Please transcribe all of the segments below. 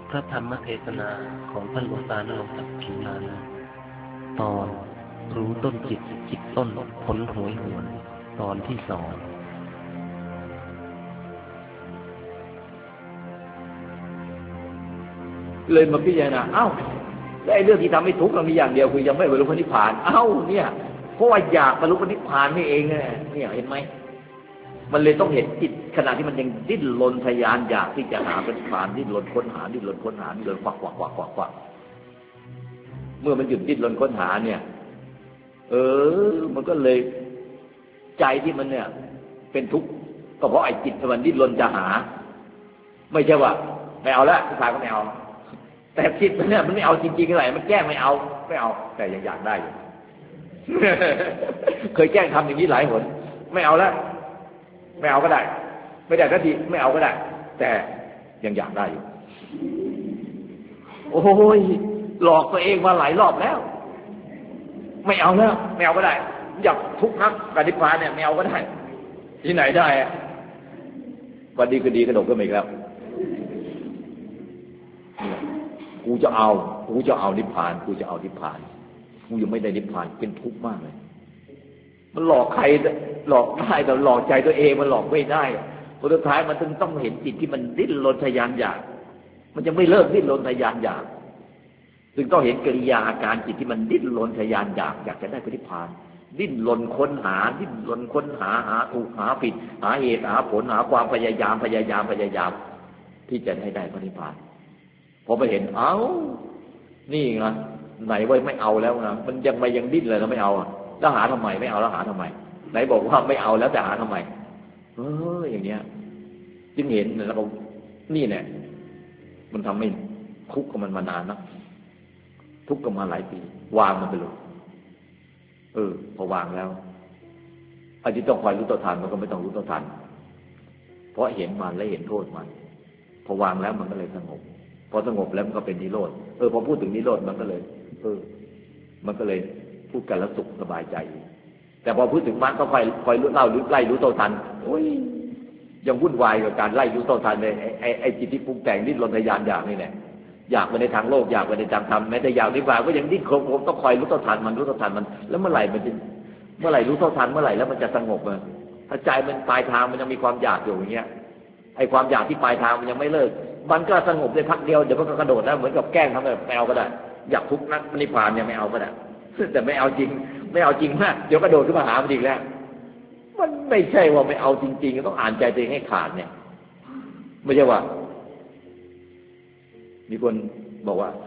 พระธรรมเทศนาของท่านหลวงตาณรงค์ ศักดิ์ผิวนานาตอนรู้ต้นจิตจิตต้นผลโหยหวนตอนที่2 เลยมาพิจารณาเอ้าแล้วไอ้เรื่องที่ทำให้ทุกข์เรามีอย่างเดียวคือยังไม่บรรลุพระนิพพานเอ้าเนี่ยเพราะว่าอยากบรรลุพระนิพพานนี่เองเนี่ยเห็นไหมมันเลยต้องเห็นจิตขณะที่มันยังดิ้นรนทะยานอยากที่จะหาพระนิพพานดิ้นรนค้นหาดิ้นรนค้นหาดิ้นรนควักเมื่อมันหยุดดิ้นรนค้นหาเนี่ยมันก็เลยใจที่มันเนี่ยเป็นทุกข์ก็เพราะไอ้จิตมันดิ้นรนจะหาไม่ใช่ว่าไม่เอาละนิพพานก็ไม่เอาแต่จิตมันเนี่ยมันไม่เอาจริงๆอะไรมันแกล้งไม่เอาแต่ยังอยากได้อยู่ เคยแกล้งทำอย่างนี้หลายหนไม่เอาแล้วไม่เอาก็ได้ไม่ได้ก็ทีไม่เอาก็ได้แต่ยังอยากได้อยู่โอ้ยหลอกตัวเองมาหลายรอบแล้วไม่เอาแล้วไม่เอาก็ได้อยากทุกข์นักกับนิพพานเนี่ยไม่เอาก็ได้ที่ไหนได้อะวันดีก็ดีกระโดดก็ไม่แล้วกูจะเอานิพพานกูจะเอานิพพานกูยังไม่ได้นิพพานเป็นทุกข์มากเลยมันหลอกใครหลอกได้แต่หลอกใจตัวเองมันหลอกไม่ได้ผลสุดท้ายมันต้องเห็นจิตที่มันดิ้นรนทะยานอยากมันจะไม่เลิกดิ้นรนทะยานอยากจึงต้องเห็นกิริยาอาการจิตที่มันดิ้นรนทะยานอยากจะได้พระนิพพานดิ้นรนค้นหาดิ้นรนค้นหาถูกหาผิดหาเหตุหาผลหาความพยายามที่จะให้ได้พระนิพพานพอไปเห็นเอ้านี่ไงไหนไว้ไม่เอาแล้วนะมันยังดิ้นเลยแล้วไม่เอาแล้วหาทำไมไม่เอาแล้วหาทำไมไหนบอกว่าไม่เอาแล้วแต่หาทำไมอย่างเนี้ยจึงเห็นแล้วก็นี่แหละมันทำให้ทุกข์กับมันมานานนะทุกข์กับมาหลายปีวางมันไปเลยพอวางแล้วอันที่ต้องคอยรู้ต่อทันมันก็ไม่ต้องรู้ต่อทันเพราะเห็นมันและเห็นโทษมันพอวางแล้วมันก็เลยสงบพอสงบแล้วมันก็เป็นนิโรธพอพูดถึงนิโรธมันก็เลยพูดกันแล้วสุขสบายใจแต่พอพูดถึงมันก็คอยเล่าหรือไล่รู้เท่าทันยังวุ่นวายกับการไล่รู้เท่าทันเลยไอ้จิตที่ปรุงแต่งดิ้นรนทะยานอยากนี่แหละอยากไปในทางโลกอยากไปในทางธรรมแม้แต่อยากนิพพานก็ยังดิ้นโคมต้องคอยรู้เท่าทันมันแล้วเมื่อไหร่รู้เท่าทันเมื่อไหร่แล้วมันจะสงบถ้าใจมันปลายทางมันยังมีความอยากอยู่อย่างเงี้ยไอ้ความอยากที่ปลายทางมันยังไม่เลิกมันก็สงบได้พักเดียวเดี๋ยวมันก็กระโดดนะเหมือนกับแกล้งทำแบบแมวก็ได้อยากทุกข์นักนิพพานเนี่ยไม่เอาก็ได้แต่ไม่เอาจริงมากเดี๋ยวกระโดดขึ้นมาหามันอีกแล้วมันไม่ใช่ว่าไม่เอาจริงๆต้องอ่านใจตัวเองให้ขาดเนี่ยไม่ใช่ว่ามีคนบอกว่า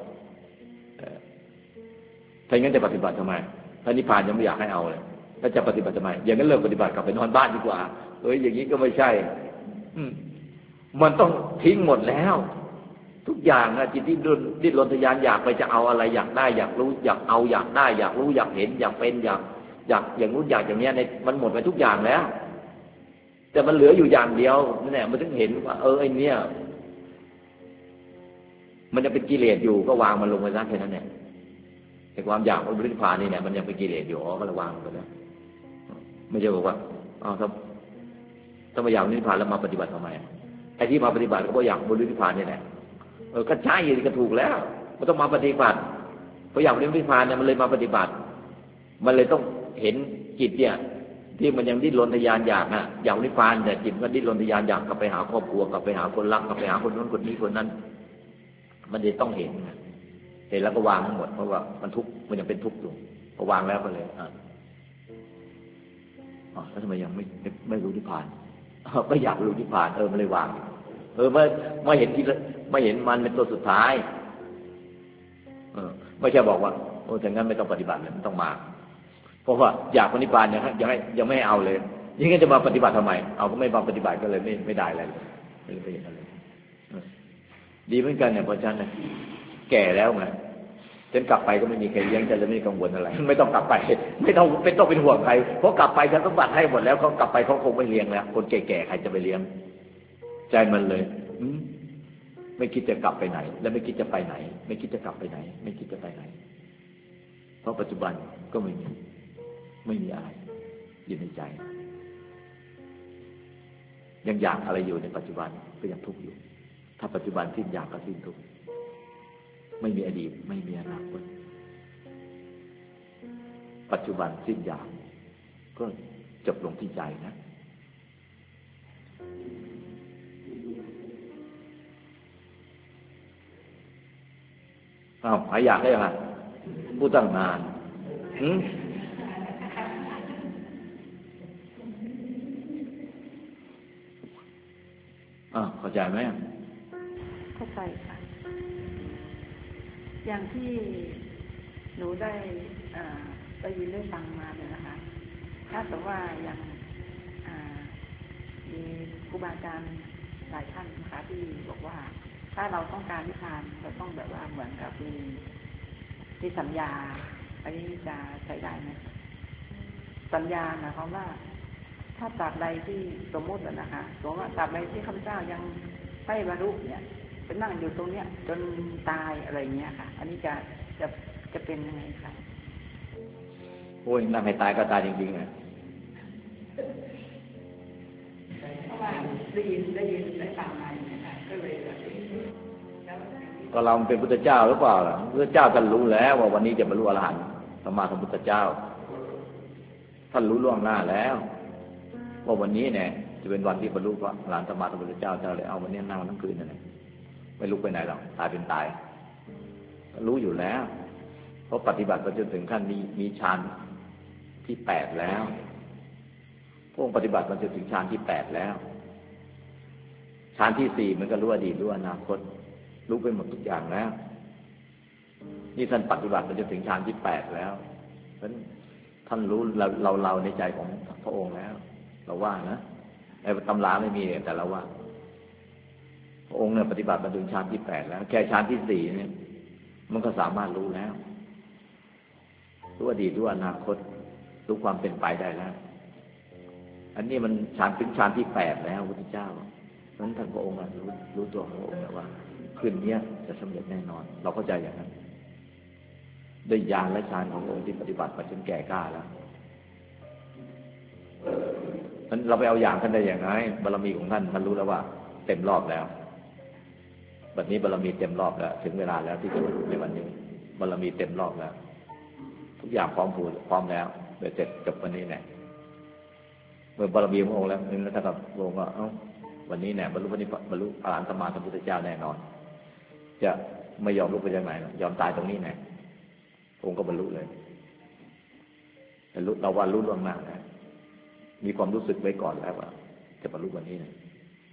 ถ้าอย่างนั้นจะปฏิบัติทำไมถ้านิพพานยังไม่อยากให้เอาเลยแล้วจะปฏิบัติทำไมอย่างนั้นเลิกปฏิบัติกลับไปนอนบ้านดีกว่าอย่างนี้ก็ไม่ใช่มันต้องทิ้งหมดแล้วทุกอย่างจิตที่ดิ้นรนทะยานอยากไปจะเอาอะไรอยากได้อยากรู้อยากเอาอยากได้อยากรู้อยากเห็นอยากเป็นอยากอย่างนู้นอยากอย่างเนี้ยในมันหมดไปทุกอย่างแล้วแต่มันเหลืออยู่อย่างเดียวนั่นแหละมันถึงเห็นว่าไอ้เนี้ยมันจะเป็นกิเลสอยู่ก็วางมันลงไปซะแค่นั้นแหละแต่ความอยากมันบริพานนี่เนี่ยมันยังเป็นกิเลสอยู่ก็ระวังไปแล้วไม่ใช่บอกว่าถ้าไม่อยากนิพพานแล้วมาปฏิบัติทำไมไอ้ที่มาปฏิบัติก็เพราะอยากบรรลุนิพพานนี่แหละก็ใช่ก็ถูกแล้วมันต้องมาปฏิบัติเพราะอยากบรรลุนิพพานเนี่ยมันเลยมาปฏิบัติมันเลยต้องเห็นจิตเนี่ยที่มันยังดิ้นรนทะยานอยากอยากนิพพานแต่จิตมันดิ้นรนทะยานอยากกลับไปหาครอบครัวกลับไปหาคนรักกลับไปหาคนนู้นคนนี้คนนั้นมันเลยต้องเห็นแล้วก็วางทั้งหมดเพราะว่ามันทุกข์มันยังเป็นทุกข์อยู่พอวางแล้วก็เลยแล้วทำไมยังไม่รู้นิพพานก็อยากรู้นิพพานมันเลยวางไม่เห็นที่ไม่เห็นมันเป็นตัวสุดท้ายไม่ใช่บอกว่าแต่งั้นไม่ต้องปฏิบัติเลยไม่ต้องมาเพราะว่าอยากนิพพานยังไม่เอาเลยยังงั้นจะมาปฏิบัติทำไมเอาก็ไม่มาปฏิบัติก็เลยไม่ได้อะไรเลยไม่ได้เห็นอะไรดีเหมือนกันเนี่ยเพราะฉะนั้นแก่แล้วไงฉันกลับไปก็ไม่มีใครเลี้ยงฉันเลยไม่กังวลอะไรไม่ต้องกลับไปไม่ต้องเป็นห่วงใครเพราะกลับไปฉันต้องบัตรให้หมดแล้วเขากลับไปเขาคงไม่เลี้ยงแล้วคนแก่ๆใครจะไปเลี้ยงใจมันเลยไม่คิดจะกลับไปไหนและไม่คิดจะไปไหนไม่คิดจะกลับไปไหนไม่คิดจะไปไหนเพราะปัจจุบันก็ไม่มีอะไรอยู่ในใจยังอยากอะไรอยู่ในปัจจุบันก็ยังทุกข์อยู่ถ้าปัจจุบันสิ้นอยากก็สิ้นทุกข์ไม่มีอดีตไม่มีอนาคตปัจจุบันสิ้นอย่างก็จบลงที่ใจนะหายอยากได้ยังไงพูดตั้งนานเข้าใจไหมเข้าใจค่ะอย่างที่หนูได้ยินได้ฟังมาเนี่ยนะคะถ้าสมมติว่าอย่างมีครูบาอาจารย์หลายท่านนะคะที่บอกว่าถ้าเราต้องการนิพพานเราต้องแบบว่าเหมือนกับมีสัญญาอันนี้จะใช้ได้ไหมสัญญาหมายความว่าถ้าตราบใดที่สมมตินะคะสมมติว่าตราบใดที่ข้าพเจ้ายังไม่บรรลุเนี่ยจะนั่งอยู่ตรงเนี้ยจนตายอะไรเงี้ยค่ะอันนี้จะเป็นยังไงคะโอ้ยนั่งให้ตายก็ตายจริงๆอ่ะเพราะว่าได้ยินได้ฟังมาค่ะก็เลยก็เราเป็นพุทธเจ้าหรือเปล่าล่ะพุทธเจ้าท่านรู้แล้วว่าวันนี้จะบรรลุอรหันต์สัมมาสัมพุทธเจ้าท่านรู้ล่วงหน้าแล้วว่าวันนี้เนี่ยจะเป็นวันที่บรรลุพระอรหันต์สัมมาสัมพุทธเจ้าเลยเอาวันนี้นั่งทั้งคืนนั่นแหละไม่ลุกไปไหนหรอกตายเป็นตายรู้อยู่แล้วเพราะปฏิบัติไปจนถึงขั้นมีฌานที่8แล้วพวกปฏิบัติมาจนถึงฌานที่8แล้วฌานที่4มันก็รู้อดีตรู้อนาคตรู้ไปหมดทุกอย่างแล้วนี่ท่านปฏิบัติมาจนถึงฌานที่8แล้วเพราะฉะนั้นท่านรู้เราในใจของพระองค์แล้วเราว่านะในตำราไม่มีแต่เราว่าพระองค์เนี่ยปฏิบัติมาถึงฌานที่8แล้วแค่ฌานที่4เนี่ยมันก็สามารถรู้แล้วรู้อดีตรู้อนาคตรู้ความเป็นไปได้แล้วอันนี้มันฌานถึงฌานที่8แล้วพระพุทธเจ้าเพราะฉะนั้นท่านพระองค์รู้ตัวของพระองค์แล้วว่าคืนนี้จะสำเร็จแน่นอนเราเข้าใจอย่างนั้นด้วยญาณและฌานของพระองค์ที่ปฏิบัติมาจนแก่กล้าแล้วนั้นเราไปเอาอย่างท่านได้อย่างไรบารมีของท่านท่านรู้แล้วว่าเต็มรอบแล้วบัดนี้บารมีเต็มรอบแล้วถึงเวลาแล้วที่จะบรรลุในวันนี้บารมีเต็มรอบแล้วทุกอย่างพร้อมแล้วเดี๋ยวเสร็จจบวันนี้แน่เมื่อบารมีขององค์แล้วนั่นถ้ากับองค์ก็วันนี้แน่บรรลุอรหันต์สัมมาสัมพุทธเจ้าแน่นอนจะไม่ยอมลุกไปจากไหนยอมตายตรงนี้แน่องค์ก็บรรลุเลยแต่เราว่ารู้ล่วงหน้านะมีความรู้สึกไว้ก่อนแล้วว่าจะบรรลุวันนี้นะ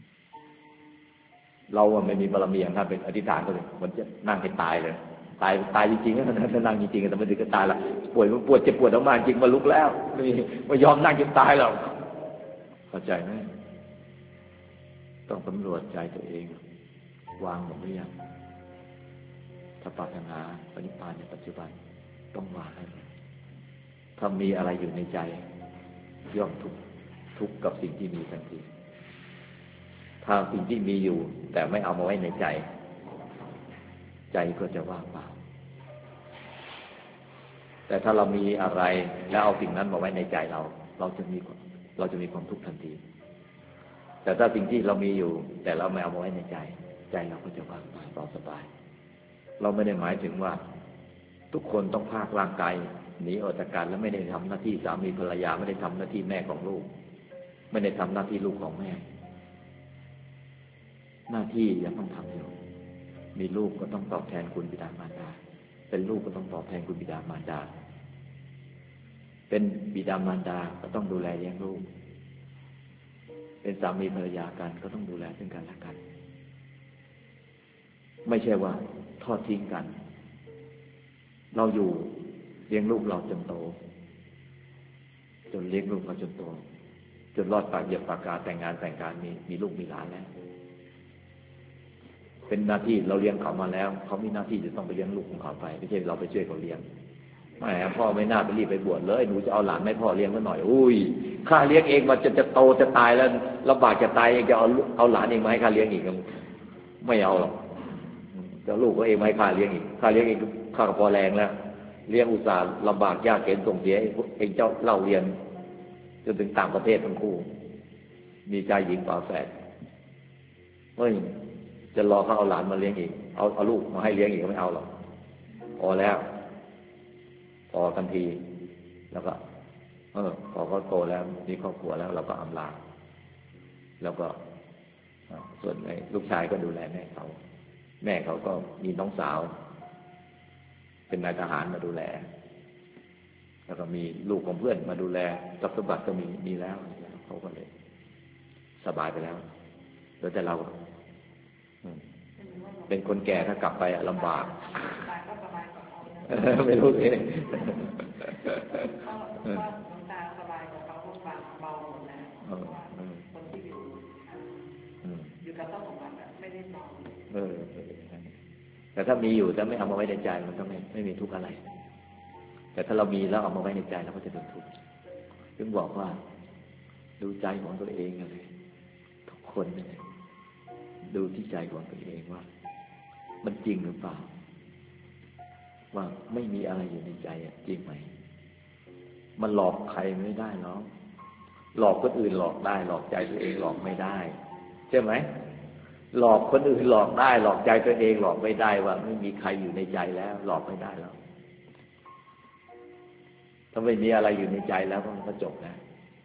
เราไม่มีบารมีอย่างท่านเป็นอธิษฐานก็เลยมันจะนั่งให้ตายเลยตายจริงๆนะถ้านั่งจริงๆแต่ไม่ถึงก็ตายละป่วยเจ็บปวดมากจริงมาลุกแล้วไม่ยอมนั่งจนตายหรอกเข้าใจไหมต้องสำรวจใจตัวเองวางหมดหรือยังถ้าปรารถนาปณิพพานในปัจจุบันต้องวางให้ถ้ามีอะไรอยู่ในใจย่อมทุกข์กับสิ่งที่มีทันทีถ้าสิ่งที่มีอยู่แต่ไม่เอามาไว้ในใจก็จะว่างเปล่าแต่ถ้าเรามีอะไรแล้วเอาสิ่งนั้นมาไว้ในใจเราจะมีความทุกข์ทันทีแต่ถ้าสิ่งที่เรามีอยู่แต่เราไม่เอามาไว้ในใจเราก็จะว่างเปล่าสบายเราไม่ได้หมายถึงว่าทุกคนต้องพากร่างกายหนีออกจากกันแล้วไม่ได้ทำหน้าที่สามีภรรยาไม่ได้ทำหน้าที่แม่ของลูกไม่ได้ทำหน้าที่ลูกของแม่หน้าที่ยังต้องทำอยู่มีลูกก็ต้องตอบแทนคุณบิดามารดาเป็นลูกก็ต้องตอบแทนคุณบิดามารดาเป็นบิดามารดาก็ต้องดูแลเลี้ยงลูกเป็นสามีภรรยากันก็ต้องดูแลซึ่งกันและกันไม่ใช่ว่าทอดทิ้งกันเราอยู่เลี้ยงลูกเราจนโตจนเลี้ยงลูกเราจนโตจนรอดปากเหยียบปากกาแต่งงานมีลูกมีหลานแล้วเป็นหน้าที่เราเลี้ยงเขามาแล้วเขามีหน้าที่จะต้องไปเลี้ยงลูกของเขาไปไม่ใช่เราไปช่วยเขาเลี้ยงไม่พ่อไม่น่าไปรีบไปบวชเลยหนูจะเอาหลานไม่พ่อเลี้ยงก็หน่อยอุ้ยข้าเลี้ยงเองมันจะโตจะตายแล้วลำบากจะตายยังจะเอาหลานเองมาให้ข้าเลี้ยงอีกไม่เอาหรอกจะลูกก็เองไม่ให้ข้าเลี้ยงอีกข้าเลี้ยงเองข้าก็พอแรงแล้วเลี้ยงอุตส่าห์ลำบากยากเข็ญส่งเสียเองเจ้าเล่าเรียนจนถึงต่างประเทศทั้งคู่มีชายหญิงฝาแฝดเฮ้ยจะรอเขาเอาหลานมาเลี้ยงอีกเอาลูกมาให้เลี้ยงอีกก็ไม่เอาหรอกพอแล้วพอทันทีแล้วก็พอเขาโตแล้วมีครอบครัวแล้วเราก็อำลาแล้วก็ส่วนลูกชายก็ดูแลแม่เขาก็มีน้องสาวเป็นนายทหารมาดูแลแล้วก็มีลูกของเพื่อนมาดูแลทรัพย์สมบัติก็มีแล้วเขาก็เลยสบายไปแล้วแล้วแต่เราเป็นคนแก่ถ้ากลับไปลำบากไม่รู้เองคนที่อยู่กับต้องของมันไม่ได้นอนแต่ถ้ามีอยู่แต่ไม่เอามาไว้ในใจมันก็ไม่มีทุกข์อะไรแต่ถ้าเรามีแล้วเอามาไว้ในใจเราก็จะเป็นทุกข์ถึงบอกว่าดูใจของตัวเองเลยทุกคนเลยดูที่ใจของตัวเองว่ามันจริงหรือเปล่าว่าไม่มีอะไรอยู่ในใจจริงไหมมันหลอกใครไม่ได้หรอกหลอกคนอื่นหลอกได้หลอกใจตัวเองหลอกไม่ได้ใช่ไหมหลอกคนอื่นหลอกได้หลอกใจตัวเองหลอกไม่ได้ว่าไม่มีใครอยู่ในใจแล้วหลอกไม่ได้แล้วถ้าไม่มีอะไรอยู่ในใจแล้วมันก็จบแล้ว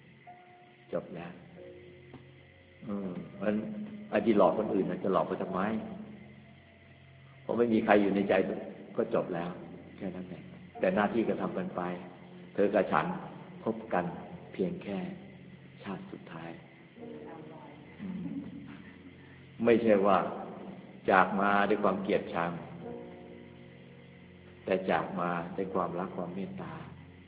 มันไอ้ที่หลอกคนอื่นมันจะหลอกไปทำไมเพราะไม่มีใครอยู่ในใจก็จบแล้วแค่นั้นเองแต่หน้าที่ก็ทำกันไปเธอกับฉันพบกันเพียงแค่ชาติสุดท้ายไม่ใช่ว่าจากมาด้วยความเกลียดชังแต่จากมาด้วยความรักความเมตตา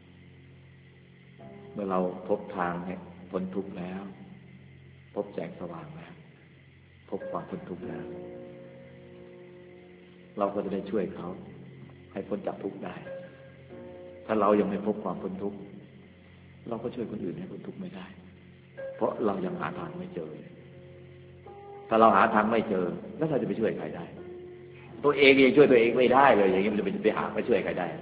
เมื่อเราพบทางเนี่ยพ้นทุกข์แล้วพบแสงสว่างแล้วพบความพ้นทุกข์แล้วเราก็จะได้ช่วยเขาให้พ้นจากทุกข์ได้ถ้าเรายังไม่พบความพ้นทุกข์เราก็ช่วยคนอื่นให้พ้นทุกข์ไม่ได้เพราะเรายังหาทางไม่เจอถ้าเราหาทางไม่เจอแล้วเราจะไปช่วยใครได้ตัวเองยังช่วยตัวเองไม่ได้เลยอย่างนี้มันจะไปหาไปช่วยใครได้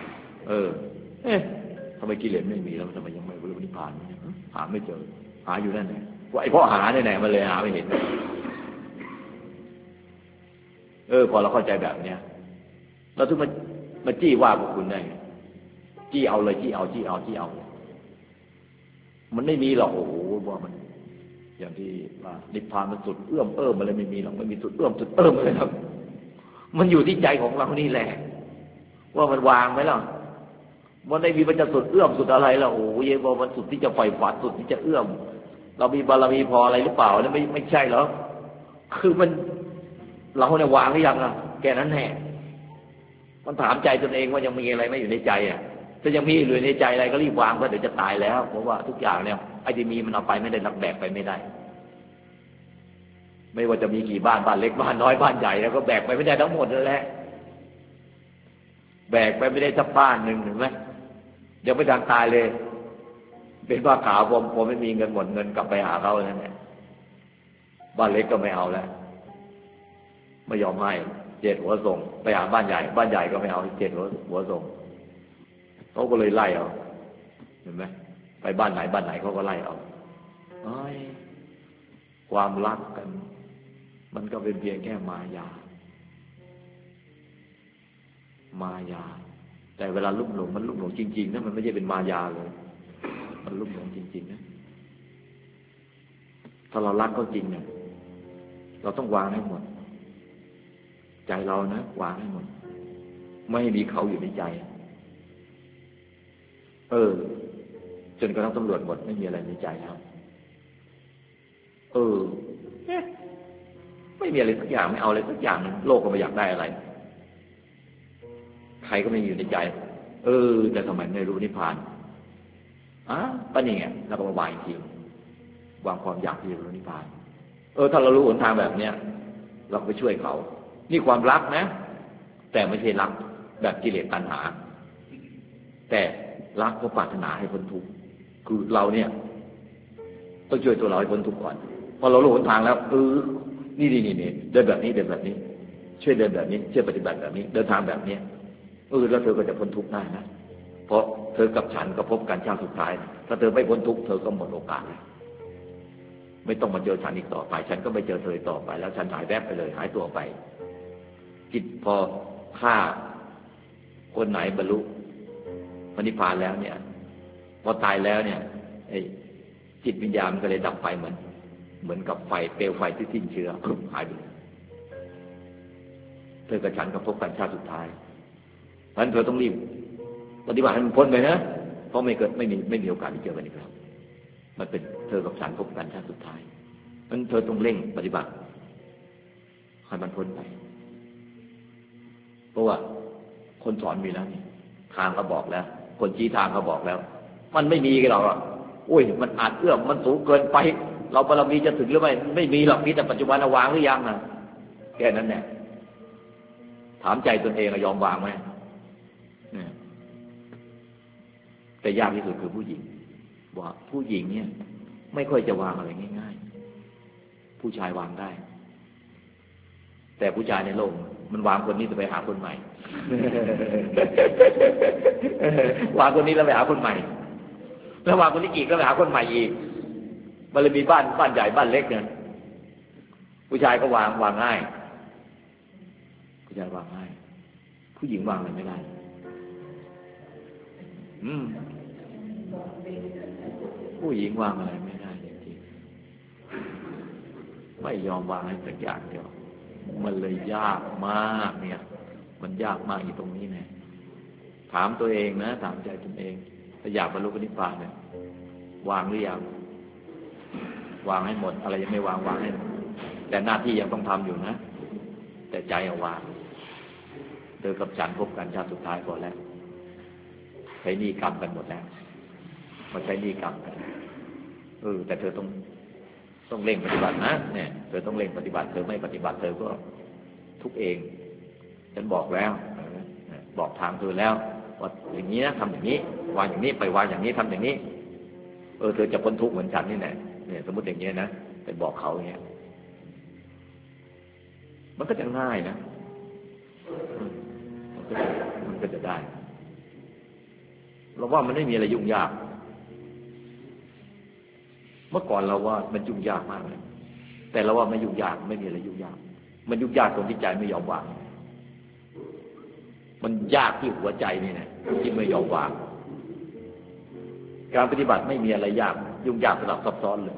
ทำไมกิเลสไม่มีแล้วทำไมยังไม่บรรลุนิพพานหาไม่เจอหาอยู่นั่นแหละว่าไอ้เพราะหาเนี่ยแหละมันเลยหาไม่เห็นพอเราเข้าใจแบบเนี้ยเราถึงมาจี้ว่าพวกคุณได้จี้เอาเลยจี้เอามันไม่มีหรอกโอ้โหว่ามันอย่างที่ว่านิพพานมันสุดเอื้อมอะไรไม่มีหรอกไม่มีสุดเอื้อมอะไรครับมันอยู่ที่ใจของเรานี่แหละว่ามันวางไหมล่ะมันไม่มีมันจะสุดเอื้อมสุดอะไรล่ะโอ้ยว่ามันสุดที่จะไฟฝันสุดที่จะเอื้อมเรามีบารมีพออะไรหรือเปล่าแล้วไม่ใช่หรอกคือมันเราเนี่ยวางหรือยังล่ะแค่นั้นแหละมันถามใจตนเองว่ายังมีอะไรไม่อยู่ในใจถ้ายังมีอยู่ในใจอะไรก็รีบวางเพราะเดี๋ยวจะตายแล้วเพราะว่าทุกอย่างเนี่ยไอ้ที่มีมันเอาไปไม่ได้รับแบกไปไม่ได้ไม่ว่าจะมีกี่บ้านเล็กบ้านน้อยบ้านใหญ่แล้วก็แบกไปไม่ได้ทั้งหมดนั่นแหละแบกไปไม่ได้สักบ้านหนึ่งเห็นไหมเดี๋ยวไม่ทันตายเลยเป็นบ้าขาวผมไม่มีเงินหมดเงินกลับไปหาเขานั่นแหละบ้านเล็กก็ไม่เอาแล้วไม่ยอมให้7 หัวส่งไปหาบ้านใหญ่ก็ไม่เอา7 หัวส่งเขาก็เลยไล่เอาเห็นไหมไปบ้านไหนเขาก็ไล่เอาความรักกันมันก็เป็นเพียงแค่มายาแต่เวลาลุ่มหลงมันลุ่มหลงจริงๆนะมันไม่ใช่เป็นมายาเลยมันลุ่มหลงจริงๆนะถ้าเรารักเขาจริงเนี่ยเราต้องวางให้หมดใจเรานะวางให้หมดไม่ให้มีเขาอยู่ในใจจนกระทั่งตำรวจหมดไม่มีอะไรในใจแล้วไม่มีอะไรสักอย่างไม่เอาอะไรสักอย่างโลกก็ไม่อยากได้อะไรใครก็ไม่อยู่ในใจแต่ทำไมไม่รู้นิพพานก็นี่ไงเราก็มาวางจริงวางความอยากที่จะรู้นิพพานถ้าเรารู้หนทางแบบเนี้ยเราไปช่วยเขานี่ความรักนะแต่ไม่ใช่รักแบบกิเลสตัณหาแต่รักเพราะปรารถนาให้พ้นทุกข์คือเราเนี่ยต้องช่วยตัวเราให้พ้นทุกข์ก่อนพอเรารู้หนทางแล้วนี่เดินแบบนี้ช่วยเดินแบบนี้ช่วยปฏิบัติแบบนี้เดินทางแบบนี้แล้วเธอก็จะพ้นทุกข์ได้นะเพราะเธอกับฉันก็พบกันชาติสุดท้ายถ้าเธอไม่พ้นทุกข์เธอก็หมดโอกาสไม่ต้องมาเจอฉันอีกต่อไปฉันก็ไม่เจอเธอต่อไปแล้วฉันหายแวบไปเลยหายตัวไปจิตพอฆ่าคนไหนบรรลุพระนิพพานแล้วเนี่ยพอตายแล้วเนี่ยไอ้จิตวิญญาณมันก็เลยดับไปเหมือนกับไฟเปลวไฟที่สิ้นเชื้อหายไปเธอกับฉันก็พบกันชาติสุดท้ายเพราะฉะนั้นเธอต้องรีบปฏิบัติให้มันพ้นไปนะเพราะไม่มีโอกาสที่เจอกันอีกแล้วมันเป็นเธอกับฉันพบกันชาติสุดท้ายเพราะฉะนั้นเธอต้องเร่งปฏิบัติให้มันพ้นไปเพราะว่าคนสอนมีแล้วนี่ทางก็บอกแล้วคนชี้ทางก็บอกแล้วมันไม่มีกันหรอกอุ้ยมันอาจเอื้อมมันสูงเกินไปเราบารมีจะถึงหรือไม่มีหรอกนี่แต่ปัจจุบันวางหรือยังนะแค่นั้นแหละถามใจตนเองยอมวางไหมแต่ยากที่สุดคือผู้หญิงว่าผู้หญิงเนี่ยไม่ค่อยจะวางอะไรง่ายๆผู้ชายวางได้แต่ผู้ชายในโลกมันวางคนนี้จะไปหาคนใหม่ วางคนนี้แล้วไปหาคนใหม่แล้ววางคนนี้อีกแล้วไปหาคนใหม่อีกมันเลยมีบ้านใหญ่บ้านเล็กเนี่ยผู้ชายก็วางง่ายผู้ชายวางง่ายผู้หญิงวางอะไรไม่ได้ผู้หญิงวางอะไรไม่ได้จริงๆไม่ยอมวางให้สักอย่างเดียวมันเลยยากมากเนี่ยมันยากมากอยู่ตรงนี้เนี่ยถามตัวเองนะถามใจตนเองถ้าอยากบรรลุนิพพานเนี่ยวางหรือยังวางให้หมดอะไรยังไม่วางให้หมดแต่หน้าที่ยังต้องทำอยู่นะแต่ใจเอาวางเธอกับฉันพบกันชาติสุดท้ายก่อนแล้วใช้หนี้กรรมกันหมดแล้วมาใช้หนี้กรรมกันแต่เธอต้องเร่งปฏิบัตินะเนี่ยเธอต้องเร่งปฏิบัติเธอไม่ปฏิบัติเธอก็ทุกเองฉันบอกแล้วบอกทางเธอแล้วว่าอย่างนี้นะทำอย่างนี้วางอย่างนี้ไปวางอย่างนี้ทำอย่างนี้เธอจะพ้นทุกข์เหมือนฉันนี่แหละเนี่ยสมมติอย่างนี้นะไปบอกเขาอย่างเงี้ยมันก็จะง่ายนะมันก็จะได้เราว่ามันไม่มีอะไรยุ่งยากเมื่อก่อนเราว่ามันยุ่งยากมากเลยแต่เราว่าไม่ยุ่งยากไม่มีอะไรยุ่งยากมันยุ่งยากตรงที่ใจไม่ยอมวางมันยากที่หัวใจนี่นะที่ไม่ยอมวางการปฏิบัติไม่มีอะไรยากยุ่งยากสลับซับซ้อนเลย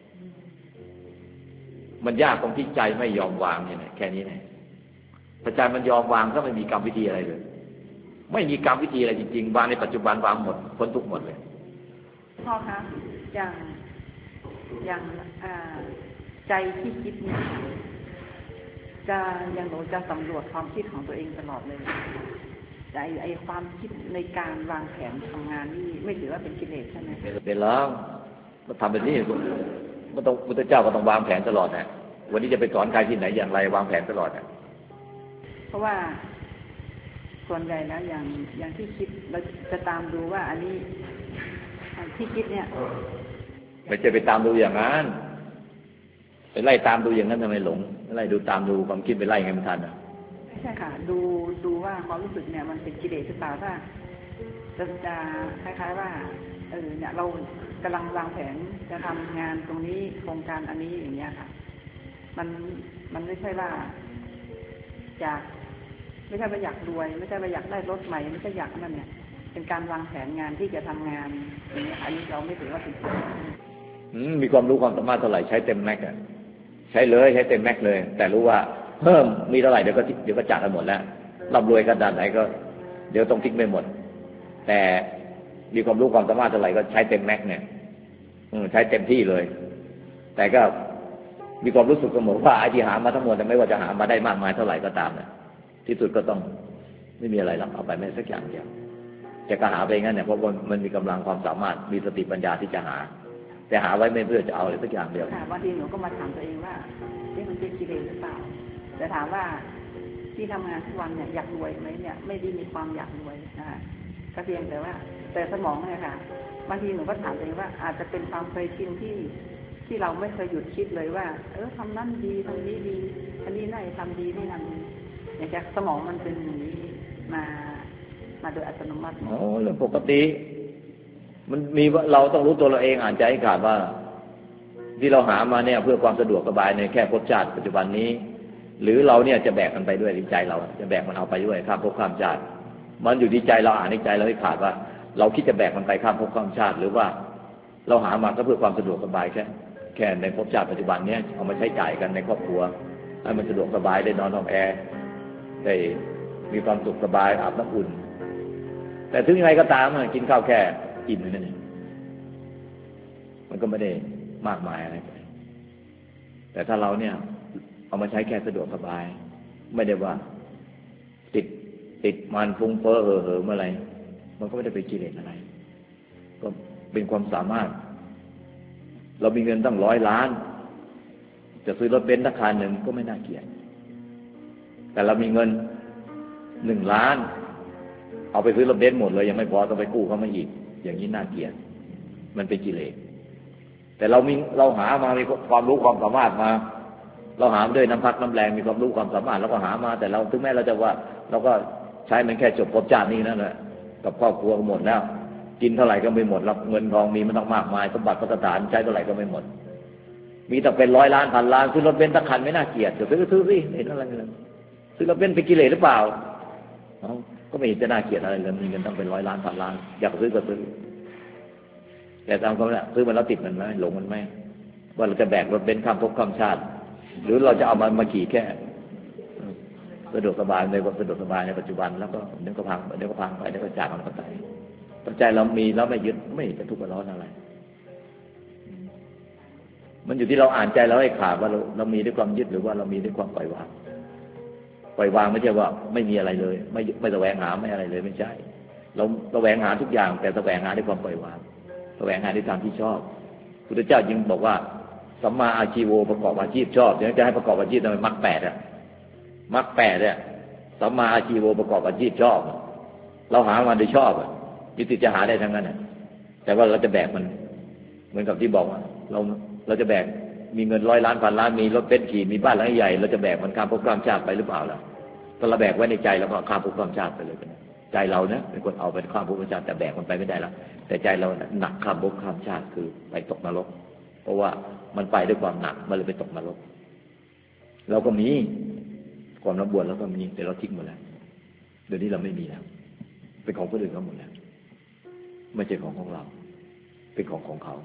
มันยากตรงที่ใจไม่ยอมวางเนี่ยแค่นี้นะถ้าใจมันยอมวางก็ไม่มีกรรมวิธีอะไรเลยไม่มีกรรมวิธีอะไรจริงๆวางในปัจจุบันวางหมดพ้นทุกข์หมดเลยพ่อคะอย่างใจที่คิดเนี่ยอย่างหนูจะสำรวจความคิดของตัวเองตลอดเลยแต่ไอความคิดในการวางแผนทำงานนี่ไม่ถือว่าเป็นกิเลสใช่ไหมเป็นแล้วมันทำแบบนี้มันต้องพุทธเจ้าก็ต้องวางแผนตลอดนะวันนี้จะไปสอนใครที่ไหนอย่างไรวางแผนตลอดนะเพราะว่าส่วนใหญ่แล้วอย่างที่คิดเราจะตามดูว่าอันนี้ที่คิดเนี่ยไม่ใช่ไปตามดูอย่างนั้นไปไล่ตามดูอย่างนั้นทำไมหลงไล่ดูตามดูความคิดไปไล่ไงมันทันอ่ะไม่ใช่ค่ะดูว่าความรู้สึกเนี่ยมันเป็นกิเลสหรือเปล่าถ้าจะคล้ายๆว่าเนี่ยเรากำลังวางแผนจะทำงานตรงนี้โครงการอันนี้อย่างเงี้ยค่ะมันไม่ใช่ว่าไม่ใช่ว่าอยากรวยไม่ใช่ว่าอยากได้รถใหม่ไม่ใช่อยากนั่นเนี่ยเป็นการวางแผนงานที่จะทำงานอย่างนี้อันนี้เราไม่ถือว่าผิดมีความรู้ความสามารถเท่าไหร่ใช้เต็มแม็กซ์ใช้เลยใช้เต็มแม็กซ์เลยแต่รู้ว่าเพิ่มมีเท่าไหร่เดี๋ยวก็จ่ายกันหมดแล้วร่ำรวยกันด้านไหนก็เดี๋ยวต้องทิ้งไปหมดแต่มีความรู้ความสามารถเท่าไหร่ก็ใช้เต็มแม็กซ์เนี่ยใช้เต็มที่เลยแต่ก็มีความรู้สึกเสมอว่าไอ้ที่หามาทั้งหมดไม่ว่าจะหามาได้มากมายเท่าไหร่ก็ตามเนี่ยที่สุดก็ต้องไม่มีอะไรหรอกเอาไปไม่สักอย่างเดียวจะก็หาไปงั้นเนี่ยเพราะมันมีกำลังความสามารถมีสติปัญญาที่จะหาแต่หาไว้ไม่เพื่อจะเอาอะไรสักอย่างเดียวบางทีหนูก็มาถามตัวเองว่ามันเป็นกิเลสหรือเปล่าแต่ถามว่าที่ทำงานทุกวันเนี่ยอยากรวยไหมเนี่ยไม่ได้มีความอยากรวยนะคะก็เพียงแต่ว่าแต่สมองเนี่ยค่ะบางทีหนูก็ถามตัวเองว่าอาจจะเป็นความเคยชินที่เราไม่เคยหยุดคิดเลยว่าทำนั่นดีทำนี้ดีอันนี้น่าจะทำดีนี่นั่นอย่างจากสมองมันเป็นอย่างนี้มาโดยอัตโนมัติเรื่องปกติมันมีว่าเราต้องรู้ตัวเราเองอ่านใจให้ขาดว่าที่เราหามาเนี่ยเพื่อความสะดวกสบายในแค่ภพชาติปัจจุบันนี้หรือเราเนี่ยจะแบกมันไปด้วยใจเราจะแบกมันเอาไปด้วยข้ามภพข้ามชาติมันอยู่ที่ใจเราอ่านในใจเราให้ขาดว่าเราคิดจะแบกมันไปข้ามภพข้ามชาติหรือว่าเราหามาก็เพื่อความสะดวกสบายแค่ในภพชาติปัจจุบันเนี้ยเอามาใช้จ่ายกันในครอบครัวให้มันสะดวกสบายได้นอนห้องแอร์ได้มีความสุขสบายอาบน้ำอุ่นแต่ถึงยังไงก็ตามกินข้าวแค่อิ่มนั่นเองมันก็ไม่ได้มากมายอะไรแต่ถ้าเราเนี่ยเอามาใช้แค่สะดวกสบายไม่ได้ว่าติดมันฟุ้งเฟ้อเห่อเมื่อไรมันก็ไม่ได้เป็นกิเลสอะไรก็เป็นความสามารถเรามีเงินตั้ง100 ล้านจะซื้อรถเบนซ์ราคาหนึ่งก็ไม่น่าเกลียดแต่เรามีเงิน1 ล้านเอาไปซื้อรถเบนซ์หมดเลยยังไม่พอต้องไปกู้เขามาอีกอย่างนี้น่าเกลียดมันเป็นกิเลสแต่เราหามามีความรู้ความสามารถมาเราหาด้วยน้ำพักน้ำแรงมีความรู้ความสามารถเราก็หามาแต่เราถึงแม้เราจะว่าเราก็ใช้มันแค่จบภพชาตินี้นั่นแหละกับครอบครัวหมดแล้วกินเท่าไหร่ก็ไม่หมดรับเงินทองมีมันต้องมากมายสมบัติพัฒฐานใช้เท่าไหร่ก็ไม่หมดมีแต่เป็น100 ล้าน1,000 ล้านซื้อรถเบนซ์สักคันไม่น่าเกลียดจะซื้อสิเห็นอะไรเงินซื้อรถเบนซ์เป็นกิเลสหรือเปล่าก็ไม่เห็นจะน่าเกลียดอะไรเลยมีเงินต้องเป็น100 ล้าน1,000 ล้านอยากซื้อก็ซื้อแต่ตามเขาเนี่ยซื้อมันแล้วติดมันไหมหลงมันไหมว่าเราจะแบกรถเบนซ์ข้ามภพข้ามชาติหรือเราจะเอามันมาขี่แค่สะดวกสบายในความสะดวกสบายในปัจจุบันแล้วก็เดี๋ยวก็พังไปเดี๋ยวก็จากมันก็ตายปัจจัยเรามีแล้วไม่ยึดไม่จะทุกข์ร้อนอะไรมันอยู่ที่เราอ่านใจเราให้ขาดว่าเรามีด้วยความยึดหรือว่าเรามีด้วยความปล่อยวางไม่ใช่ว่าไม่มีอะไรเลยไม่แสวงหาไม่อะไรเลยไม่ใช่เราแสวงหาทุกอย่างแต่แสวงหาด้วยความปล่อยวางแสวงหาด้วยทางที่ชอบพุทธเจ้าจึงบอกว่าสัมมาอาชีโวประกอบอาชีพชอบจะให้ประกอบอาชีพทำไมมรรค8มรรค8เนี่ยสัมมาอาชีโวประกอบอาชีพชอบเราหามาโดยชอบยึดติดจะหาได้ทั้งนั้นแต่ว่าเราจะแบกมันเหมือนกับที่บอกว่าเราจะแบกมีเงิน100 ล้าน1,000 ล้านมีรถเบนซ์ขี่มีบ้านหลังใหญ่เราจะแบกมันข้ามภพข้ามชาติไปหรือเปล่าล่ะถ้าเราแบกไว้ในใจแล้วก็ข้ามภพข้ามชาติไปเลยใจเราเนี่ยเป็นคนเอาไปข้ามภพข้ามชาติแต่แบกมันไปไม่ได้ละแต่ใจเราหนักข้ามภพข้ามชาติคือไปตกนรกเพราะว่ามันไปด้วยความหนักมันเลยไปตกนรกเราก็มีความระบวนแล้วก็มีแต่เราทิ้งหมดแล้วเดี๋ยวนี้เราไม่มีแล้วเป็นของคนอื่นเขาหมดแล้วไม่ใช่ของเราเป็นของเขา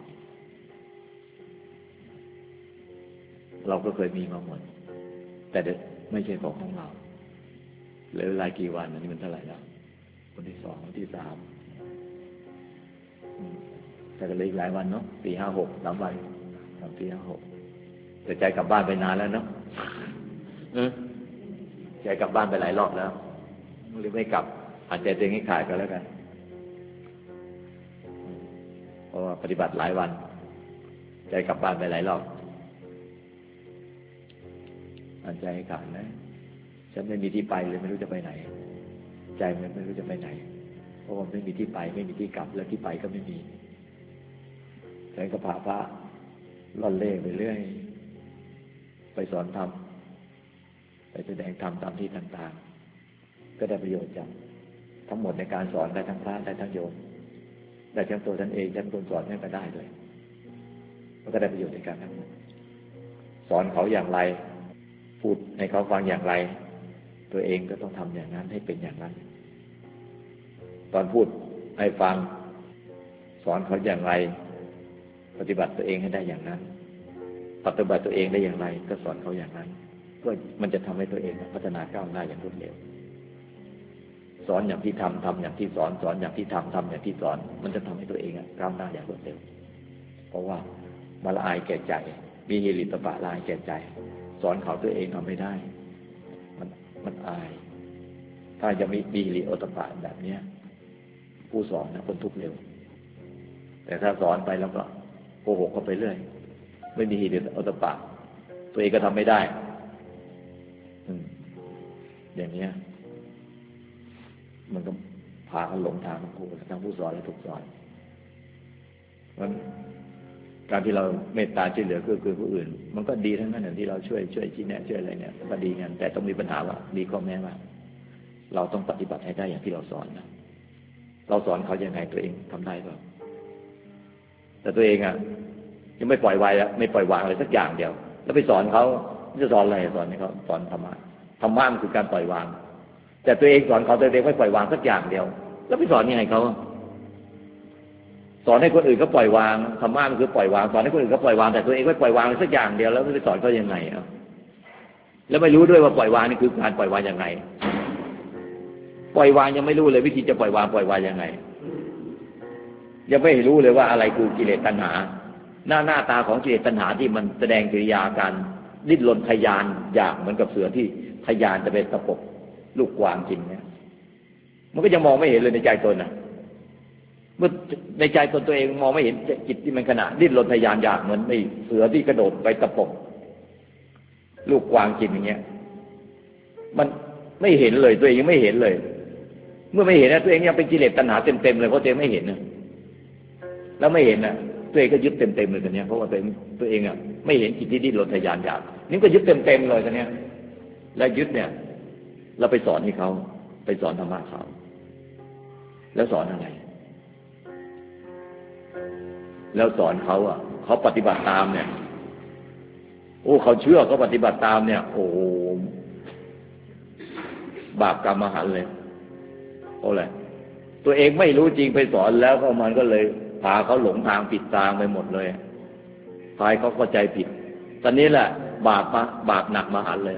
เราก็เคยมีมาหมดแต่ไม่ใช่ของเราเหลือเวลากี่วันอันนี้มันเท่าไหร่แล้ววันที่2วันที่3แต่ก็เหลืออีกหลายวันเนาะ4 5 6 3 วัน3 4 5 6แต่ใจกลับบ้านไปนานแล้วเนาะใจกลับบ้านไปหลายรอบแล้วหรือไม่กลับอาจจะตัวเองให้ขาดก็แล้วกันเพราะว่าปฏิบัติหลายวันใจกลับบ้านไปหลายรอบอาจใจให้ขาดนะฉันไม่มีที่ไปเลยไม่รู้จะไปไหนใจมันไม่รู้จะไปไหนเพราะว่าไม่มีที่ไปไม่มีที่กลับแล้วที่ไปก็ไม่มีฉันก็พาพระล่อนเล่ไปเรื่อยไปสอนธรรมไปแสดงธรรมตามที่ต่างๆก็ได้ประโยชน์จากทั้งหมดในการสอนได้ทั้งพระได้ทั้งโยมได้ทั้งตัวท่านเองท่านคนสอนให้ก็ได้ด้วยมันก็ได้ประโยชน์ในการทั้งหมดสอนเขาอย่างไรพูดให้เขาฟังอย่างไรตัวเองก็ต้องทำอย่างนั้นให้เป็นอย่างนั้นตอนพูดให้ฟังสอนเขาอย่างไรปฏิบัติตัวเองให้ได้อย่างนั้นปฏิบัติตัวเองได้อย่างไรก็สอนเขาอย่างนั้นก็มันจะทำให้ตัวเองพัฒนาก้าวหน้าอย่างรวดเร็วสอนอย่างที่ทำอย่างที่สอนอย่างที่ทำอย่างที่สอนมันจะทำให้ตัวเองก้าวหน้าอย่างรวดเร็วเพราะว่ามาละอายแก่ใจมีหิริตปะละอายแก่ใจสอนเขาตัวเองทำไม่ได้มันอายถ้าจะมีหิริโอตปะแบบนี้ผู้สอนนะคนทุกข์เร็วแต่ถ้าสอนไปแล้วก็โกหกเข้าไปเรื่อยไม่มีหิริโอตปะตัวเองก็ทำไม่ได้อย่างนี้มันก็พาเขาหลงทางทั้งผู้สอนและถูกสอนเพราะการที่เราเมตตาช่วยเหลือคือผู้อื่นมันก็ดีทั้งนั้นอย่างที่เราช่วยชี้แนะช่วยอะไรเนี่ยก็ดีกันแต่ต้องมีปัญหาว่ามีข้อแม้ว่าเราต้องปฏิบัติให้ได้อย่างที่เราสอนนะเราสอนเขายังไงตัวเองทำได้เปล่าแต่ตัวเองยังไม่ปล่อยวางไม่ปล่อยวางอะไรสักอย่างเดียวแล้วไปสอนเขาจะสอนอะไรสอนให้เขาสอนธรรมะมันคือการปล่อยวางแต่ตัวเองสอนเขาตัวเองไม่ปล่อยวางสักอย่างเดียวแล้วไปสอนยังไงเขาสอนให้คนอื่นเขาปล่อยวางธรรมะมันคือปล่อยวางสอนให้คนอื่นเขาปล่อยวางแต่ตัวเองไม่ปล่อยวางสักอย่างเดียวแล้วไปสอนเขายังไงแล้วไม่รู้ด้วยว่าปล่อยวางนี่คือการปล่อยวางยังไงปล่อยวางยังไม่รู้เลยวิธีจะปล่อยวางยังไงยังไม่รู้เลยว่าอะไรคือกิเลสตัณหาหน้าตาของกิเลสตัณหาที่มันแสดงกิริยาการดิ้นรนทยานอยากเหมือนกับเสือที่ทยานจะเป็นตะปบลูกกวางกินเนี่ยมันก็ยังมองไม่เห็นเลยในใจตนนะเมื่อในใจตนตัวเองมองไม่เห็นจิตที่มันขณะดิ้นรนทยานอยากเหมือนไอ้เสือที่กระโดดไปตะปบลูกกวางกินอย่างเงี้ยมันไม่เห็นเลยตัวเองยังไม่เห็นเลยเมื่อไม่เห็นนะตัวเองยังเป็นกิเลสตัณหาเต็มเลยเพราะตัวเองไม่เห็นนะแล้วไม่เห็นนะตัวเองก็ยึดเต็มเลยตอนนี้เพราะว่าตัวเองอ่ะไม่เห็นจิตที่ดิ้นรนทยานอยากนี่ก็ยึดเต็มเลยตอนนี้แล้วยึดเนี่ยเราไปสอนให้เขาไปสอนธรรมะเขาแล้วสอนอะไรแล้วสอนเขาอ่ะเขาปฏิบัติตามเนี่ยโอ้เขาเชื่อเขาปฏิบัติตามเนี่ยโอ้บาปกรรมมหันต์เลยโอ้อะไรตัวเองไม่รู้จริงไปสอนแล้วก็มันก็เลยพาเขาหลงทางผิดทางไปหมดเลยพาเขาเข้าใจผิดตอนนี้แหละบาปหนักมหันต์เลย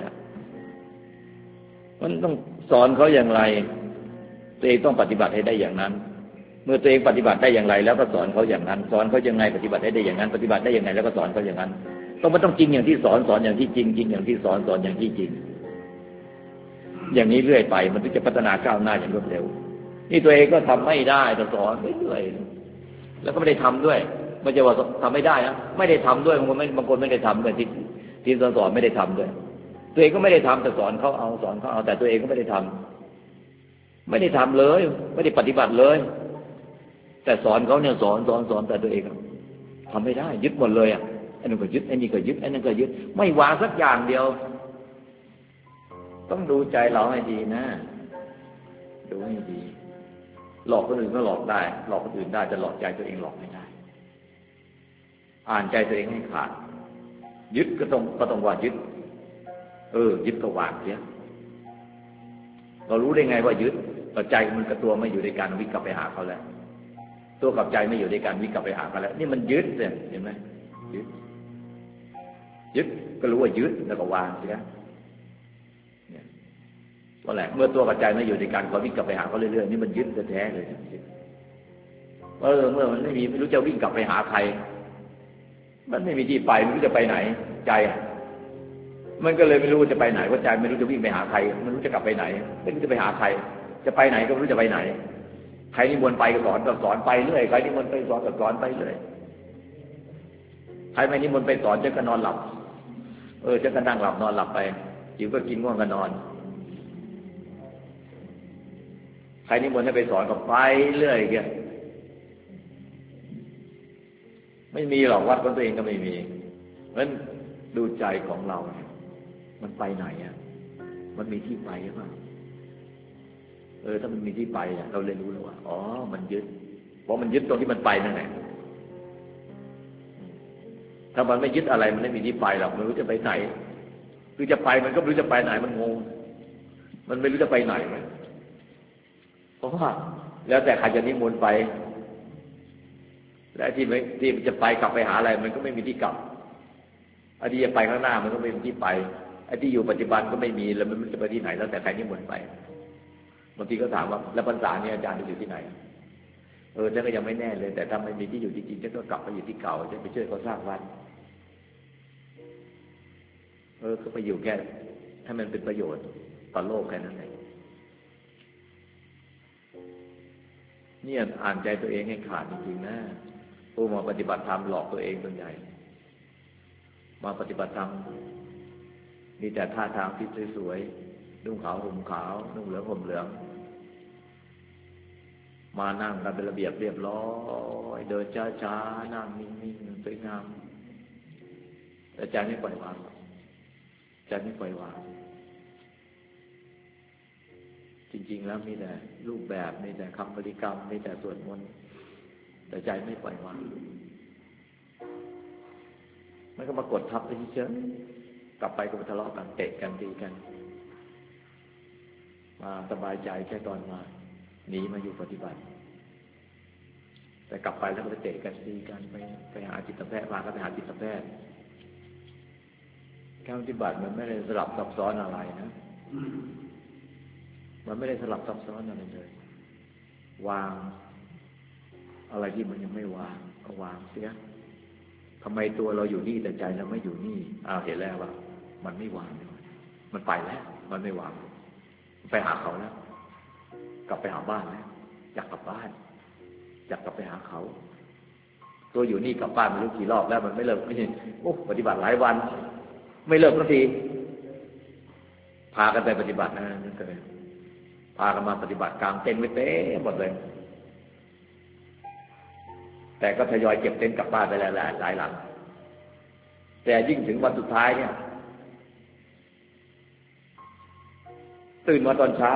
มันต้องสอนเขาอย่างไรตัวเองต้องปฏิบัติให้ได้อย่างนั้นเมื่อตัวเองปฏิบัติได้อย่างไรแล้วก็สอนเขาอย่างนั้นสอนเขายังไงปฏิบัติได้อย่างนั้นปฏิบัติได้อย่างไรแล้วก็สอนเขาอย่างนั้นมันต้องจริงอย่างที่สอนอย่างที่จริงอย่างที่สอนอย่างที่จริงอย่างนี้เรื่อยไปมันถึงจะพัฒนาก้าวหน้าอย่างรวดเร็วนี่ตัวเองก็ทำไม่ได้แต่สอนเรื่อยๆแล้วก็ไม่ได้ทำด้วยไม่ใช่ว่าทำไม่ได้นะไม่ได้ทำด้วยบางคนไม่ได้ทำด้วยที่สอนไม่ได้ทำด้วยตัวเองก็ไม่ได้ทำแต่สอนเขาเอาแต่ตัวเองก็ไม่ได้ทำเลยไม่ได้ปฏิบัติเลยแต่สอนเขาเนี่ยสอนแต่ตัวเองทำไม่ได้ยึดหมดเลยอันนั้นก็ยึดอันนี้ก็ยึดอันนั้นก็ยึดไม่วางสักอย่างเดียวต้องดูใจเราให้ดีนะดูให้ดีหลอกคนอื่นก็หลอกได้หลอกคนอื่นได้จะหลอกใจตัวเองหลอกไม่ได้อ่านใจตัวเองให้ขาดยึดก็ต้องว่ายึดยึดก็วางเสียเรารู้ได้ไงว่ายึดใจมันกับตัวไม่อยู่ในการวิ่งกลับไปหาเขาแล้วตัวกับใจไม่อยู่ในการวิ่งกลับไปหาเขาแล้วนี่มันยึดเนี่ยเห็นไหมยึดก็รู้ว่ายึดแล้วก็วางเสียก็แหละเมื่อตัวกับใจไม่อยู่ในการคอยวิ่งกลับไปหาเขาเรื่อยๆนี่มันยึดแท้ๆเลยเมื่อมันไม่รู้จะวิ่งกลับไปหาใครมันไม่มีที่ไปไม่รู้จะไปไหนใจมันก็เลยไม่รู้จะไปไหนว่าใจไม่รู้จะวิ่งไปหาใครไม่รู้จะกลับไปไหนไม่รู้จะไปหาใครจะไปไหนก็ไม่รู้จะไปไหนใครนิมนต์ไปก็สอนไปเรื่อยใครนิมนต์ไปสอนไปเรื่อยใครไม่นิมนต์ไปสอนจะก็นอนหลับจะก็นั่งหลับนอนหลับไปจิ๋วก็กินง่วงก็นอนใครนิมนต์ให้ไปสอนก็ไปเรื่อยแกไม่มีหรอกวัดของตัวเองก็ไม่มีเพราะฉะนั้นดูใจของเราเนี่ยมันไปไหนมันมีที่ไปหรือเปล่าถ้ามันมีที่ไปเราเลยรู้แล้วว่าอ๋อมันยึดเพราะมันยึดตรงที่มันไปนั่นแหละถ้ามันไม่ยึดอะไรมันไม่มีที่ไปหรอกมันรู้จะไปไหนคือจะไปมันก็ไม่รู้จะไปไหนมันงงมันไม่รู้จะไปไหนเพราะว่าแล้วแต่ใครจะนิมนต์ไปและที่จะไปกลับไปหาอะไรมันก็ไม่มีที่กลับไอ้ที่จะไปข้างหน้ามันก็ไม่มีที่ไปไอ้ที่อยู่ปัจจุบันก็ไม่มีแล้วมันจะไปที่ไหนแล้วแต่ใครนิมนต์ไปบางทีก็ถามว่าแล้วพรรษาเนี่ยอาจารย์จะอยู่ที่ไหนฉันก็ยังไม่แน่เลยแต่ถ้าไม่มีที่อยู่จริงๆฉันก็กลับไปอยู่ที่เก่าจะไปช่วยเขาสร้างวัดก็ไปอยู่แค่ให้มันเป็นประโยชน์ต่อโลกแค่นั้นเองเนี่ยอ่านใจตัวเองให้ขาดจริงๆนะผู้มาปฏิบัติธรรมหลอกตัวเองส่วนใหญ่มาปฏิบัติธรรมมีแต่ท่าทางที่สวยๆนุ่งขาวห่มขาวนุ่งเหลืองห่มเหลืองมานั่งกันเป็นระเบียบเรียบร้อยเดินช้าๆนั่งนิ่งๆสวยงามแต่ใจไม่ปล่อยวางใจไม่ปล่อยวางจริงๆแล้วมีแต่รูปแบบมีแต่คำบริกรรมมีแต่สวดมนต์แต่ใจไม่ปล่อยวางมันก็มากดทับไปเฉยๆกลับไปก็ทะเลาะกันเตะกันตีกันมาสบายใจแค่ตอนมาหนีมาอยู่ปฏิบัติแต่กลับไปแล้วก็ไปเตะกันตีกันไปหาจิตแพทย์มาก็ไปหาจิตแพทย์การปฏิบัติมันไม่ได้สลับซับซ้อนอะไรนะมันไม่ได้สลับซับซ้อนอะไรเลยวางอะไรที่มันยังไม่วางก็วางเสียทำไมตัวเราอยู่นี่แต่ใจเราไม่อยู่นี่เห็นแล้วว่ามันไม่วางมันไปแล้วมันไม่วางไปหาเขาแล้วกลับไปหาบ้านแล้วอยากกลับบ้านอยากกลับไปหาเขาตัวอยู่นี่กลับบ้านไม่รู้กี่รอบแล้วมันไม่เลิกไม่ใช่โอ้ปฏิบัติหลายวันไม่เลิกสักทีพากันไปปฏิบัตินะนั่นก็เลยพากันมาปฏิบัติกลางเต็นท์ไว้เต็มหมดเลยแต่ก็ทยอยเก็บเต็นท์กลับบ้านไปหลายหลังแต่ยิ่งถึงวันสุดท้ายเนี่ยตื่นมาตอนเช้า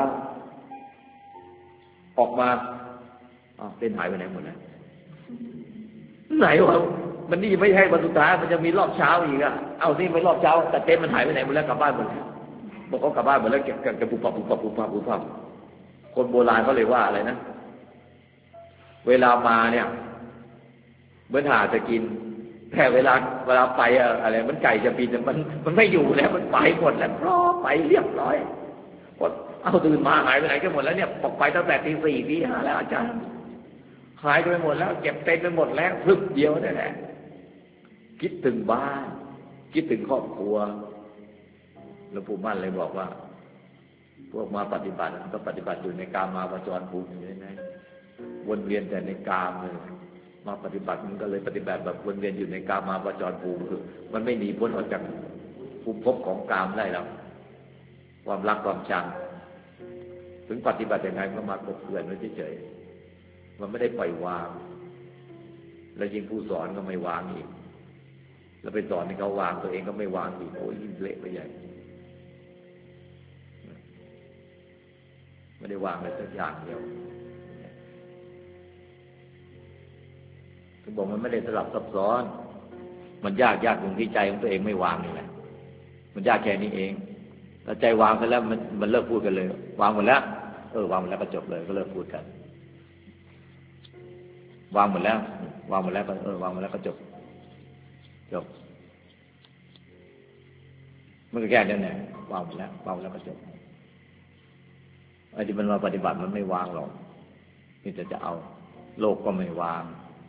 ออกมาเต็นท์หายไปไหนหมดแล้วไหนวะมันนี่ไม่ใช่วันสุดท้ายมันจะมีรอบเช้าอีกนี่ไม่รอบเช้าแต่เต็นท์มันหายไปไหนหมดแล้วกลับบ้านหมดแล้วบอกเขากลับบ้านหมดแล้วเก็บกันปุบปับคนโบราณเขาเลยว่าอะไรนะเวลามาเนี่ยเหมือนหาจะกินแต่เวลาไปอะไรมันไก่จะบินมันไม่อยู่แล้วมันไปหมดแล้วรอไปเรียบร้อยตื่นมาหายไปไหนกันหมดแล้วเนี่ยออกไปตั้งแต่ตี 4 ตี 5แล้วอาจารย์หายไปหมดแล้วเก็บเต็นท์ไปหมดแล้วพรึบเดียวนั่นแหละคิดถึงบ้านคิดถึงครอบครัวหลวงปู่มั่นเลยบอกว่าพวกมาปฏิบัติก็ปฏิบัติอยู่ในกามาวจรภูมิอยู่นั่นวนเวียนแต่ในกามเลยมาปฏิบัติมันก็เลยปฏิบัติแบบวนเวียนอยู่ในกามาวจรภูมิคือมันไม่หนีพ้นออกจากภูมิภพของกามได้แล้วความรักความชังถึงปฏิบัติยังไงก็มากบเกลื่อนไว้เฉยๆมันไม่ได้ปล่อยวางแล้วยิ่งผู้สอนก็ไม่วางอีกแล้วไปสอนให้เขาวางตัวเองก็ไม่วางอีกโอ้ยยิ่งเละไปใหญ่ไม่ได้วางเลยสักอย่างเดียวถึงบอกมันไม่ได้สลับซับซ้อนมันยากตรงที่ใจของตัวเองไม่วางนี่แหละมันยากแค่นี้เองแล้วใจวางไปแล้วมันเลิกพูดกันเลยวางหมดแล้ววางหมดแล้วก็จบเลยก็เลิกพูดกันวางหมดแล้วก็วางหมดแล้วก็จบมันก็แค่นั้นแหละวางหมดแล้วก็จบไอ้ที่มันมาปฏิบัติมันไม่วางหรอกนี่จะเอาโลกก็ไม่วาง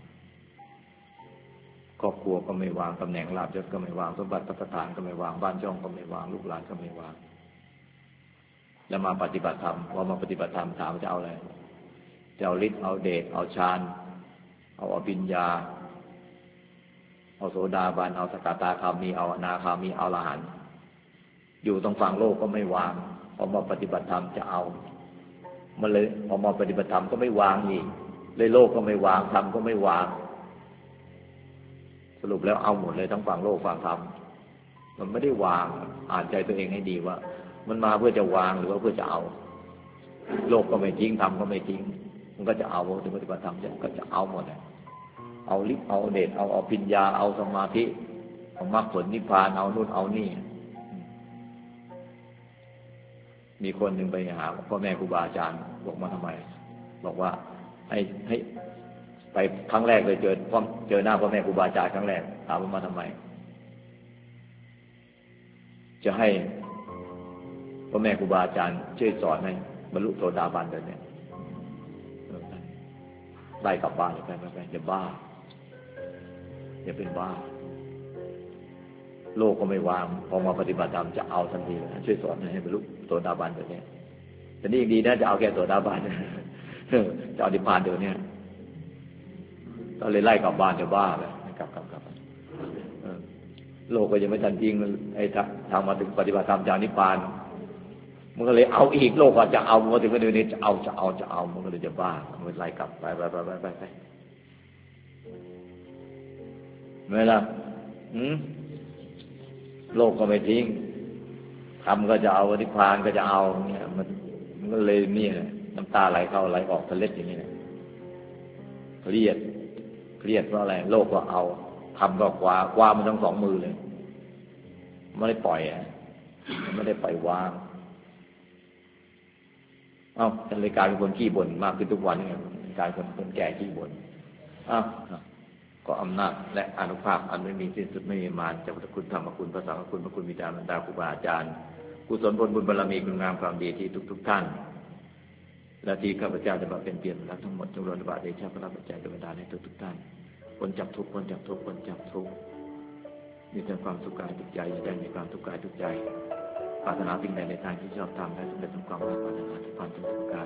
ครอบครัวก็ไม่วางตำแหน่งลาภยศก็ไม่วางสมบัติพัฒฐานก็ไม่วางบ้านช่องก็ไม่วางลูกหลานก็ไม่วางแล้วมาปฏิบัติธรรมพอมาปฏิบัติธรรมถามจะเอาอะไรจะเอาฤทธิ์เอาเดชเอาฌานเอาอภิญญาเอาโสดาบันเอาสกทาคามีเอาอนาคามีเอาอรหันต์อยู่ตรงฝั่งโลกก็ไม่วางพอมาปฏิบัติธรรมจะเอามันเลยพอมาปฏิบัติธรรมก็ไม่วางอีกเลยโลกก็ไม่วางธรรมก็ไม่วางสรุปแล้วเอาหมดเลยทั้งฝั่งโลกฝั่งธรรมมันไม่ได้วางอ่านใจตัวเองให้ดีว่ามันมาเพื่อจะวางหรือว่าเพื่อจะเอาโลกก็ไม่ทิ้งธรรมก็ไม่ทิ้งมันก็จะเอาถึงปฏิบัติธรรมก็จะเอาหมดเลยเอาฤทธิ์เอาเดชเอาอภิญญาเอาสมาธิเอามรรคผลนิพพานเอานู่นเอานี่มีคนหนึ่งไปหาพ่อแม่ครูบาอาจารย์บอกมาทำไมบอกว่าให้ไปครั้งแรกเลยเจอหน้าพ่อแม่ครูบาอาจารย์ครั้งแรกถามว่ามาทำไมจะให้พ่อแม่ครูบาอาจารย์ช่วยสอนให้บรรลุโสดาบันเลยเนี่ยไล่กลับบ้านไปอย่าบ้าอย่าเป็นบ้าโลกก็ไม่วางพอมาปฏิบัติธรรมจะเอาทันทีเลยช่วยสอนให้บรรลุโสดาบันเลยเนี่ยแต่นี่ยังดีนะจะเอาแค่โสดาบันจะเอานิพพานเดี๋ยวนี้ก็เลยไล่กลับบ้านจะบ้าเลยกลับโลกก็ยังไม่ทันจริงไอ้ทางมาถึงปฏิบัติธรรมจากนิพพานมันก็เลยเอาอีกโลกก็จะเอามันถึงก็เดี๋ยวนี้จะเอามันก็เลยจะบ้ามันไล่กลับไปไม่ล่ะโลกก็ไม่ทิ้งธรรมก็จะเอานิพพานก็จะเอาเนี่ยมันก็เลยนี่น้ำตาไหลเข้าไหลออกทะเลอย่างนี้นะเครียดเพราะอะไรโลกก็เอาธรรมก็คว้ามันทั้งสองมือเลยไม่ได้ปล่อยมันไม่ได้ปล่อยวางเอ้าท่านเลยกลายเป็นคนขี้บ่นมากขึ้นทุกวันนี่กลายเป็นคนแก่ขี้บ่นก็อำนาจและอานุภาพอันไม่มีสิ้นสุดไม่มีมารจากพระคุณธรรมคุณพระสังฆคุณพระคุณบิดามารดาครูบาอาจารย์กุศลผลบุญบารมีคุณงามความดีที่ทุกท่านและที่ข้าพเจ้าจะมาเป็นเปลี่ยนแล้วทั้งหมดจงล้วนบาเดชะพระปัจจัยโดยบันดาลให้ทุกท่านพ้นจากทุกข์พ้นจากทุกข์พ้นจากทุกข์มีแต่ความสุขกายทุกใจอย่าได้มีความทุกข์กายทุกใจปรารถนาสิ่งใดในทางที่ชอบทำได้สำเร็จสมความปรารถนาทุกความทุกข์